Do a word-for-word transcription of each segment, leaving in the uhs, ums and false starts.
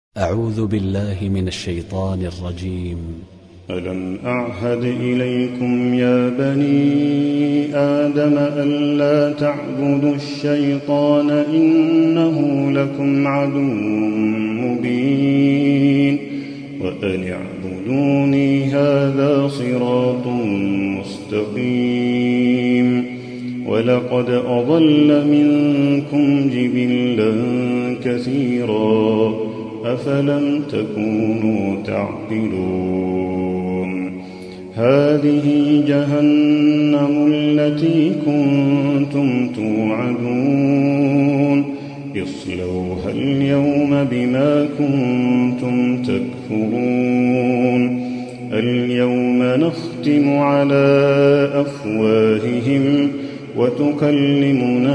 أعوذ بالله من الشيطان الرجيم. ألم أعهد إليكم يا بني آدم ألا تعبدوا الشيطان إنه لكم عدو مبين وأن اعبدوني هذا صراط مستقيم ولقد أضل منكم جبلا كثيرا أفلم تكونوا تعقلون هذه جهنم التي كنتم توعدون اصلوها اليوم بما كنتم تكفرون اليوم نختم على أفواههم وتكلمنا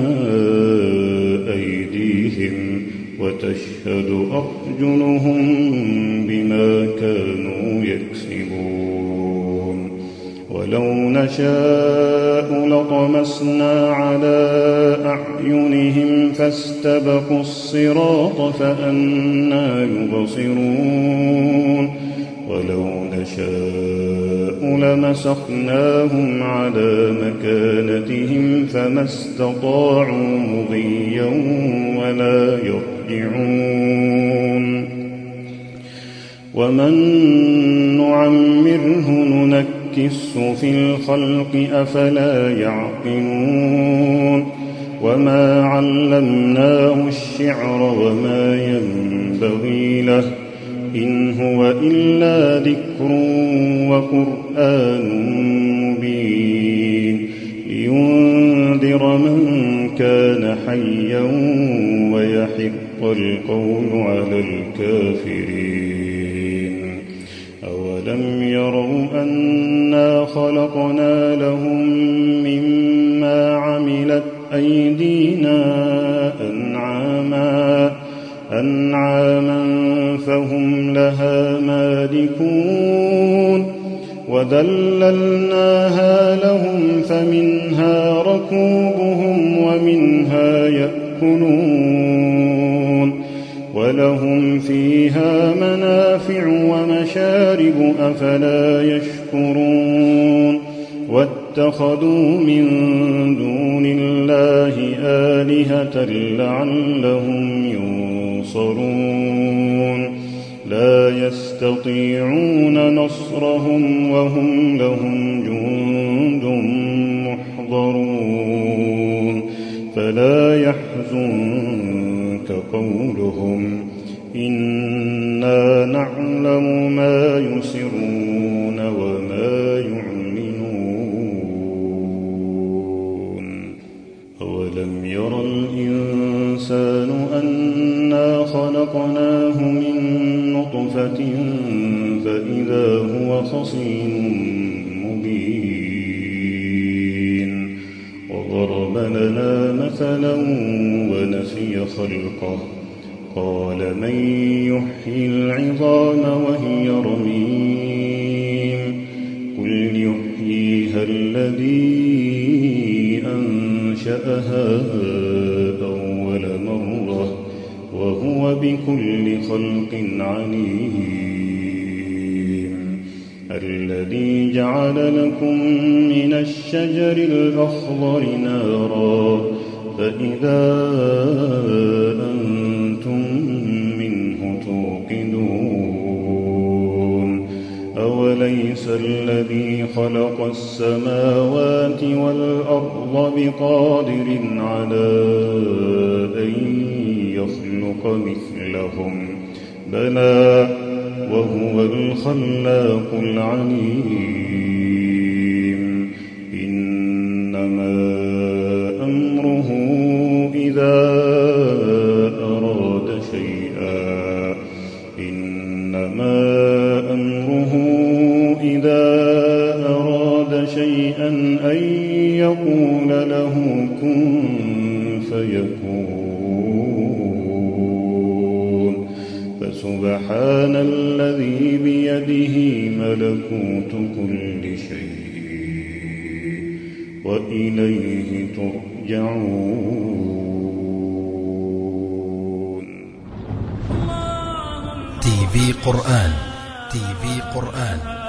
أيديهم وتشهد أرجلهم بما كانوا يكسبون ولو نشاء لطمسنا على أعينهم فاستبقوا الصراط فأنى يبصرون ولو نشاء لمسخناهم على مكانتهم فما استطاعوا مضيا ولا يرجعون ومن نعمره ننكسه في الخلق أفلا يعقلون وما علمناه الشعر وما ينبغي له إن هو إلا ذكر وقرآن مبين لينذر من كان حيا ويحق القول على الكافرين أولم يروا أنا خلقنا لهم مما عملت أيدينا أنعاما أنعاما فهم لها مالكون وذللناها لهم فمنها ركوبهم ومنها يأكلون ولهم فيها منافع ومشارب أفلا يشكرون واتخذوا من دون الله آلهة لعلهم ينصرون لا يستطيعون نصرهم وهم لهم جند محضرون فلا يحزنك قولهم إنا نعلم ما يسرون وما يعلنون أولم ير الإنسان أنا خلقناه من نطفة فإذا هو خصيم مبين وضرب لنا مثلا ونسي خلقه قال من يحيي العظام وهي رميم قل يحييها الذي أنشأها أول مرة وهو بكل خلق عليم الذي جعل لكم من الشجر الأخضر نارا فإذا أنتم منه توقدون أوليس الذي خلق السماوات والأرض بقادر على أن يخلق مثلهم بلى وهو الخلاق العليم إنما أمره إذا أراد شيئا إنما أمره إذا أراد شيئا أن يقول له كن فيكون فسبحان الذي بيده ملكوت كل شيء وإليه ترجعون تي في قرآن تي في قرآن